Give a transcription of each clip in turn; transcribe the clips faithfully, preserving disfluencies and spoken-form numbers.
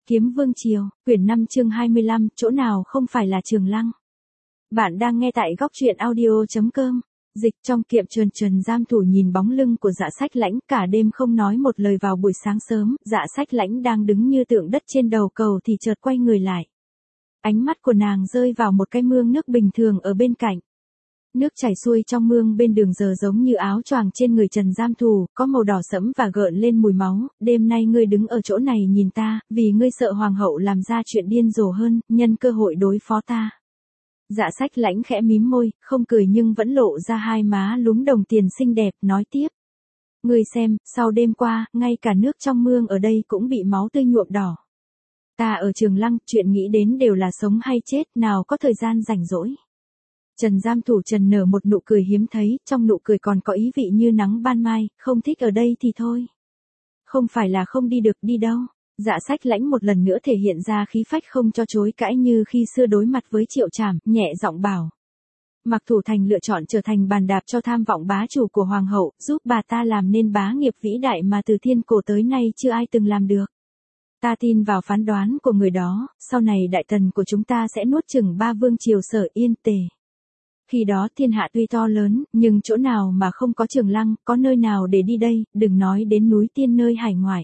Kiếm Vương Triều, quyển năm chương hai mươi lăm, chỗ nào không phải là Trường Lăng. Bạn đang nghe tại góc truyện audio chấm com. Dịch trong kiệm trần trần giam thủ nhìn bóng lưng của Dạ Sách Lãnh cả đêm không nói một lời. Vào buổi sáng sớm, Dạ Sách Lãnh đang đứng như tượng đất trên đầu cầu thì chợt quay người lại. Ánh mắt của nàng rơi vào một cái mương nước bình thường ở bên cạnh. Nước chảy xuôi trong mương bên đường giờ giống như áo choàng trên người Trần Giam Thủ, có màu đỏ sẫm và gợn lên mùi máu. Đêm nay ngươi đứng ở chỗ này nhìn ta, vì ngươi sợ hoàng hậu làm ra chuyện điên rồ hơn, nhân cơ hội đối phó ta. Dạ Sách Lãnh khẽ mím môi, không cười nhưng vẫn lộ ra hai má lúm đồng tiền xinh đẹp, nói tiếp. Ngươi xem, sau đêm qua, ngay cả nước trong mương ở đây cũng bị máu tươi nhuộm đỏ. Ta ở Trường Lăng, chuyện nghĩ đến đều là sống hay chết, nào có thời gian rảnh rỗi. Trần Giam Thủ Trần nở một nụ cười hiếm thấy, trong nụ cười còn có ý vị như nắng ban mai, không thích ở đây thì thôi. Không phải là không đi được, đi đâu. Dạ Sách Lãnh một lần nữa thể hiện ra khí phách không cho chối cãi như khi xưa đối mặt với Triệu Trảm, nhẹ giọng bảo. Mạc Thủ Thành lựa chọn trở thành bàn đạp cho tham vọng bá chủ của hoàng hậu, giúp bà ta làm nên bá nghiệp vĩ đại mà từ thiên cổ tới nay chưa ai từng làm được. Ta tin vào phán đoán của người đó, sau này đại tần của chúng ta sẽ nuốt chửng ba vương triều Sở Yên Tề. Khi đó thiên hạ tuy to lớn, nhưng chỗ nào mà không có Trường Lăng, có nơi nào để đi đây, đừng nói đến núi tiên nơi hải ngoại.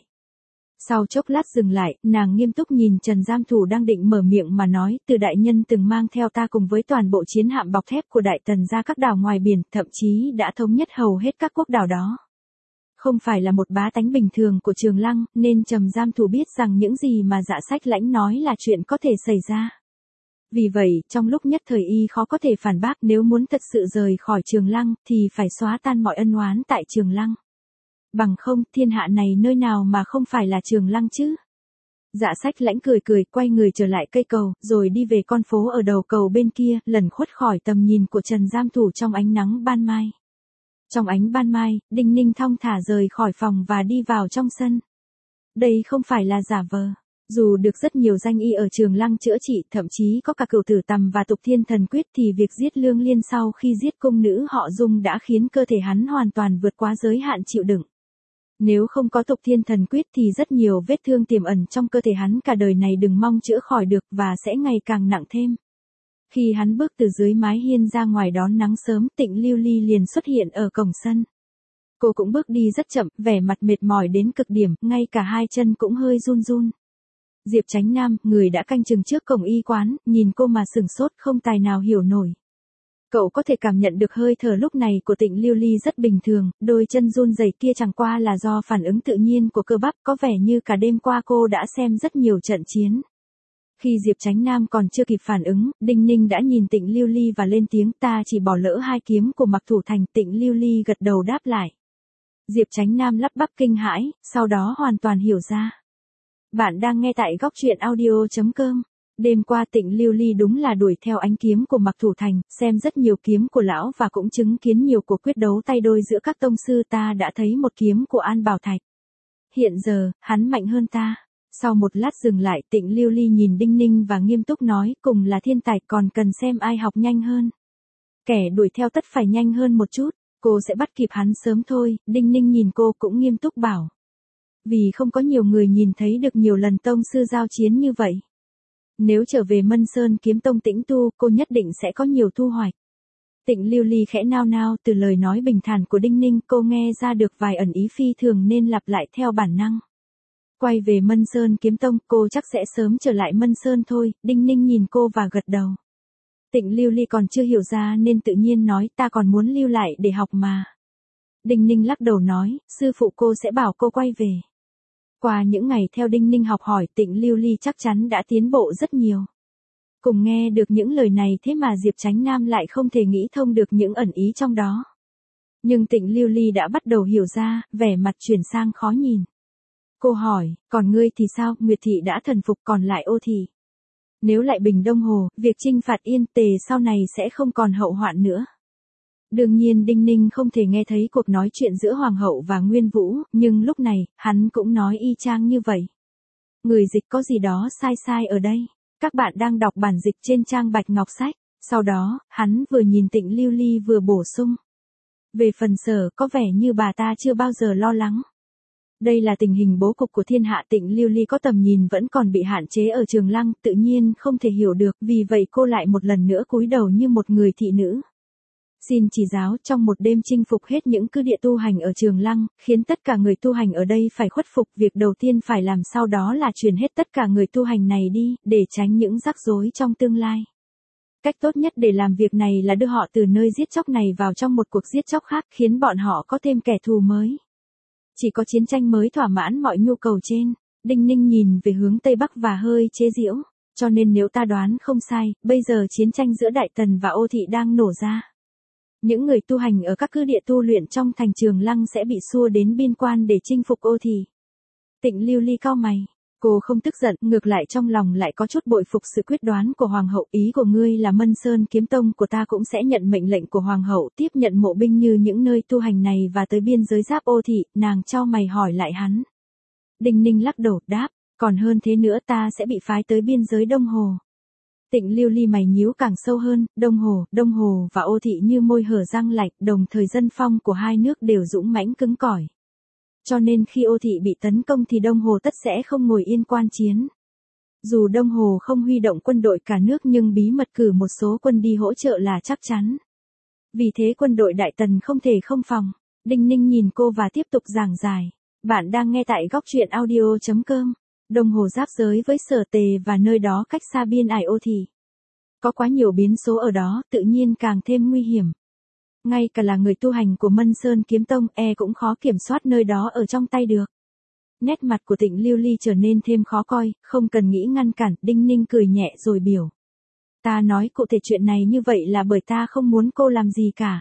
Sau chốc lát dừng lại, nàng nghiêm túc nhìn Trần Giam Thủ đang định mở miệng mà nói, từ đại nhân từng mang theo ta cùng với toàn bộ chiến hạm bọc thép của đại tần ra các đảo ngoài biển, thậm chí đã thống nhất hầu hết các quốc đảo đó. Không phải là một bá tánh bình thường của Trường Lăng, nên Trần Giam Thủ biết rằng những gì mà Dạ Sách Lãnh nói là chuyện có thể xảy ra. Vì vậy, trong lúc nhất thời y khó có thể phản bác, nếu muốn thật sự rời khỏi Trường Lăng, thì phải xóa tan mọi ân oán tại Trường Lăng. Bằng không, thiên hạ này nơi nào mà không phải là Trường Lăng chứ? Dạ Sách Lãnh cười cười, quay người trở lại cây cầu, rồi đi về con phố ở đầu cầu bên kia, lẩn khuất khỏi tầm nhìn của Trần Giam Thủ trong ánh nắng ban mai. Trong ánh ban mai, Đinh Ninh thong thả rời khỏi phòng và đi vào trong sân. Đây không phải là giả vờ. Dù được rất nhiều danh y ở Trường Lăng chữa trị, thậm chí có cả Cửu Tử Tầm và Tục Thiên Thần Quyết, thì việc giết Lương Liên sau khi giết cung nữ họ Dung đã khiến cơ thể hắn hoàn toàn vượt quá giới hạn chịu đựng. Nếu không có Tục Thiên Thần Quyết thì rất nhiều vết thương tiềm ẩn trong cơ thể hắn cả đời này đừng mong chữa khỏi được và sẽ ngày càng nặng thêm. Khi hắn bước từ dưới mái hiên ra ngoài đón nắng sớm, Tịnh Lưu Ly liền xuất hiện ở cổng sân. Cô cũng bước đi rất chậm, vẻ mặt mệt mỏi đến cực điểm, ngay cả hai chân cũng hơi run run. Diệp Chánh Nam, người đã canh chừng trước cổng y quán, nhìn cô mà sửng sốt không tài nào hiểu nổi. Cậu có thể cảm nhận được hơi thở lúc này của Tịnh Lưu Ly rất bình thường, đôi chân run rẩy kia chẳng qua là do phản ứng tự nhiên của cơ bắp, có vẻ như cả đêm qua cô đã xem rất nhiều trận chiến. Khi Diệp Chánh Nam còn chưa kịp phản ứng, Đinh Ninh đã nhìn Tịnh Lưu Ly và lên tiếng, ta chỉ bỏ lỡ hai kiếm của Mạc Thủ Thành. Tịnh Lưu Ly gật đầu đáp lại. Diệp Chánh Nam lắp bắp kinh hãi, sau đó hoàn toàn hiểu ra. Bạn đang nghe tại góc truyện audio chấm com. Đêm qua Tịnh Lưu Ly đúng là đuổi theo ánh kiếm của Mạc Thủ Thành, xem rất nhiều kiếm của lão và cũng chứng kiến nhiều cuộc quyết đấu tay đôi giữa các tông sư. Ta đã thấy một kiếm của An Bảo Thạch. Hiện giờ, hắn mạnh hơn ta. Sau một lát dừng lại, Tịnh Lưu Ly nhìn Đinh Ninh và nghiêm túc nói, cùng là thiên tài còn cần xem ai học nhanh hơn. Kẻ đuổi theo tất phải nhanh hơn một chút, cô sẽ bắt kịp hắn sớm thôi. Đinh Ninh nhìn cô cũng nghiêm túc bảo. Vì không có nhiều người nhìn thấy được nhiều lần tông sư giao chiến như vậy. Nếu trở về Mân Sơn kiếm tông tĩnh tu, cô nhất định sẽ có nhiều thu hoạch. Tịnh Lưu Ly khẽ nao nao, từ lời nói bình thản của Đinh Ninh cô nghe ra được vài ẩn ý phi thường nên lặp lại theo bản năng. Quay về Mân Sơn kiếm tông, cô chắc sẽ sớm trở lại Mân Sơn thôi. Đinh Ninh nhìn cô và gật đầu. Tịnh Lưu Ly còn chưa hiểu ra nên tự nhiên nói, ta còn muốn lưu lại để học mà. Đinh Ninh lắc đầu nói, sư phụ cô sẽ bảo cô quay về. Qua những ngày theo Đinh Ninh học hỏi, Tịnh Lưu Ly chắc chắn đã tiến bộ rất nhiều. Cùng nghe được những lời này thế mà Diệp Chánh Nam lại không thể nghĩ thông được những ẩn ý trong đó. Nhưng Tịnh Lưu Ly đã bắt đầu hiểu ra, vẻ mặt chuyển sang khó nhìn. Cô hỏi, còn ngươi thì sao? Nguyệt Thị đã thần phục, còn lại Ô Thị. Nếu lại Bình Đông Hồ, việc chinh phạt Yên Tề sau này sẽ không còn hậu hoạn nữa. Đương nhiên Đinh Ninh không thể nghe thấy cuộc nói chuyện giữa Hoàng hậu và Nguyên Vũ, nhưng lúc này, hắn cũng nói y chang như vậy. Người dịch có gì đó sai sai ở đây. Các bạn đang đọc bản dịch trên trang Bạch Ngọc Sách. Sau đó, hắn vừa nhìn Tịnh Lưu Ly vừa bổ sung. Về phần Sở, có vẻ như bà ta chưa bao giờ lo lắng. Đây là tình hình bố cục của thiên hạ. Tịnh Lưu Ly có tầm nhìn vẫn còn bị hạn chế ở Trường Lăng, tự nhiên không thể hiểu được, vì vậy cô lại một lần nữa cúi đầu như một người thị nữ. Xin chỉ giáo, trong một đêm chinh phục hết những cư địa tu hành ở Trường Lăng, khiến tất cả người tu hành ở đây phải khuất phục. Việc đầu tiên phải làm sau đó là truyền hết tất cả người tu hành này đi, để tránh những rắc rối trong tương lai. Cách tốt nhất để làm việc này là đưa họ từ nơi giết chóc này vào trong một cuộc giết chóc khác, khiến bọn họ có thêm kẻ thù mới. Chỉ có chiến tranh mới thỏa mãn mọi nhu cầu trên. Đinh Ninh nhìn về hướng Tây Bắc và hơi chế giễu. Cho nên nếu ta đoán không sai, bây giờ chiến tranh giữa Đại Tần và Ô Thị đang nổ ra. Những người tu hành ở các cư địa tu luyện trong thành Trường Lăng sẽ bị xua đến biên quan để chinh phục Ô Thị. Tịnh Lưu Ly cau mày. Cô không tức giận, ngược lại trong lòng lại có chút bội phục sự quyết đoán của Hoàng hậu. Ý của ngươi là Mân Sơn Kiếm Tông của ta cũng sẽ nhận mệnh lệnh của Hoàng hậu, tiếp nhận mộ binh như những nơi tu hành này và tới biên giới giáp Ô Thị. Nàng chau mày hỏi lại hắn. Đinh Ninh lắc đầu, đáp, còn hơn thế nữa, ta sẽ bị phái tới biên giới Đông Hồ. Tịnh Lưu Ly mày nhíu càng sâu hơn. Đông Hồ, Đông Hồ và Ô Thị như môi hở răng lạnh, đồng thời dân phong của hai nước đều dũng mãnh cứng cỏi. Cho nên khi Ô Thị bị tấn công thì Đông Hồ tất sẽ không ngồi yên quan chiến. Dù Đông Hồ không huy động quân đội cả nước nhưng bí mật cử một số quân đi hỗ trợ là chắc chắn. Vì thế quân đội Đại Tần không thể không phòng. Đinh Ninh nhìn cô và tiếp tục giảng giải. Bạn đang nghe tại góc truyện audio chấm com. Đông Hồ giáp giới với Sở Tề và nơi đó cách xa biên ải Ô Thị. Có quá nhiều biến số ở đó, tự nhiên càng thêm nguy hiểm. Ngay cả là người tu hành của Mân Sơn Kiếm Tông e cũng khó kiểm soát nơi đó ở trong tay được. Nét mặt của Tịnh Lưu Ly trở nên thêm khó coi, không cần nghĩ ngăn cản. Đinh Ninh cười nhẹ rồi biểu. Ta nói cụ thể chuyện này như vậy là bởi ta không muốn cô làm gì cả.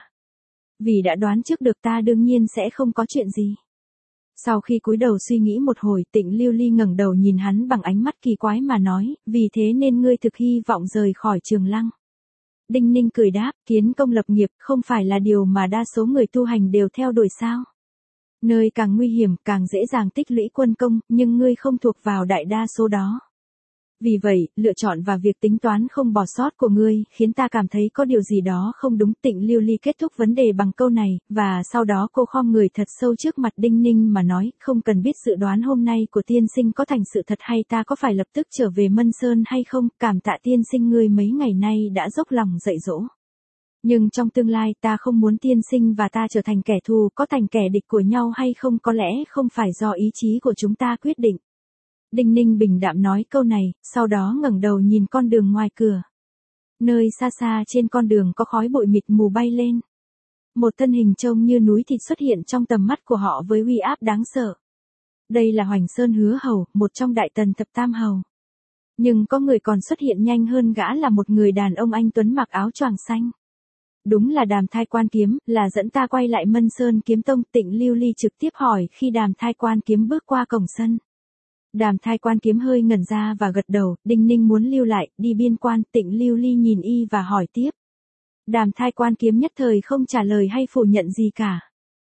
Vì đã đoán trước được ta đương nhiên sẽ không có chuyện gì. Sau khi cúi đầu suy nghĩ một hồi, Tịnh Lưu Ly ngẩng đầu nhìn hắn bằng ánh mắt kỳ quái mà nói, vì thế nên ngươi thực hy vọng rời khỏi Trường Lăng. Đinh Ninh cười đáp, kiến công lập nghiệp không phải là điều mà đa số người tu hành đều theo đuổi sao? Nơi càng nguy hiểm càng dễ dàng tích lũy quân công, nhưng ngươi không thuộc vào đại đa số đó. Vì vậy, lựa chọn và việc tính toán không bỏ sót của ngươi khiến ta cảm thấy có điều gì đó không đúng. Tịnh Lưu Ly kết thúc vấn đề bằng câu này, và sau đó cô khom người thật sâu trước mặt Đinh Ninh mà nói, không cần biết dự đoán hôm nay của tiên sinh có thành sự thật hay ta có phải lập tức trở về Mân Sơn hay không, cảm tạ tiên sinh ngươi mấy ngày nay đã dốc lòng dạy dỗ. Nhưng trong tương lai ta không muốn tiên sinh và ta trở thành kẻ thù, có thành kẻ địch của nhau hay không có lẽ không phải do ý chí của chúng ta quyết định. Đinh Ninh bình đạm nói câu này, sau đó ngẩng đầu nhìn con đường ngoài cửa. Nơi xa xa trên con đường có khói bụi mịt mù bay lên. Một thân hình trông như núi thịt xuất hiện trong tầm mắt của họ với uy áp đáng sợ. Đây là Hoành Sơn Hứa Hầu, một trong Đại Tần thập tam hầu. Nhưng có người còn xuất hiện nhanh hơn gã là một người đàn ông anh tuấn mặc áo choàng xanh. Đúng là Đàm Thai Quan Kiếm, là dẫn ta quay lại Mân Sơn Kiếm Tông. Tịnh Lưu Ly trực tiếp hỏi khi Đàm Thai Quan Kiếm bước qua cổng sân. Đàm Thai Quan Kiếm hơi ngẩn ra và gật đầu. Đinh Ninh muốn lưu lại, đi biên quan. Tịnh Lưu Ly nhìn y và hỏi tiếp. Đàm Thai Quan Kiếm nhất thời không trả lời hay phủ nhận gì cả.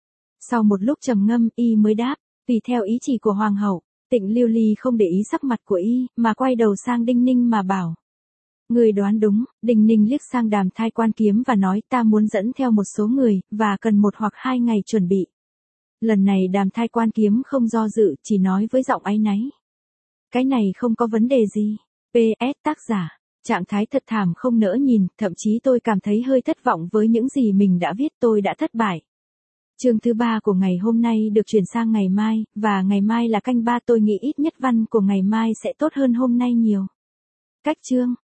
Sau một lúc trầm ngâm, y mới đáp, tùy theo ý chỉ của Hoàng hậu. Tịnh Lưu Ly không để ý sắc mặt của y, mà quay đầu sang Đinh Ninh mà bảo. Người đoán đúng. Đinh Ninh liếc sang Đàm Thai Quan Kiếm và nói, ta muốn dẫn theo một số người, và cần một hoặc hai ngày chuẩn bị. Lần này Đàm Thai Quan Kiếm không do dự, chỉ nói với giọng áy náy. Cái này không có vấn đề gì. pê ét tác giả. Trạng thái thật thảm không nỡ nhìn, thậm chí tôi cảm thấy hơi thất vọng với những gì mình đã viết, tôi đã thất bại. Chương thứ ba của ngày hôm nay được chuyển sang ngày mai, và ngày mai là canh ba, tôi nghĩ ít nhất văn của ngày mai sẽ tốt hơn hôm nay nhiều. Cách chương.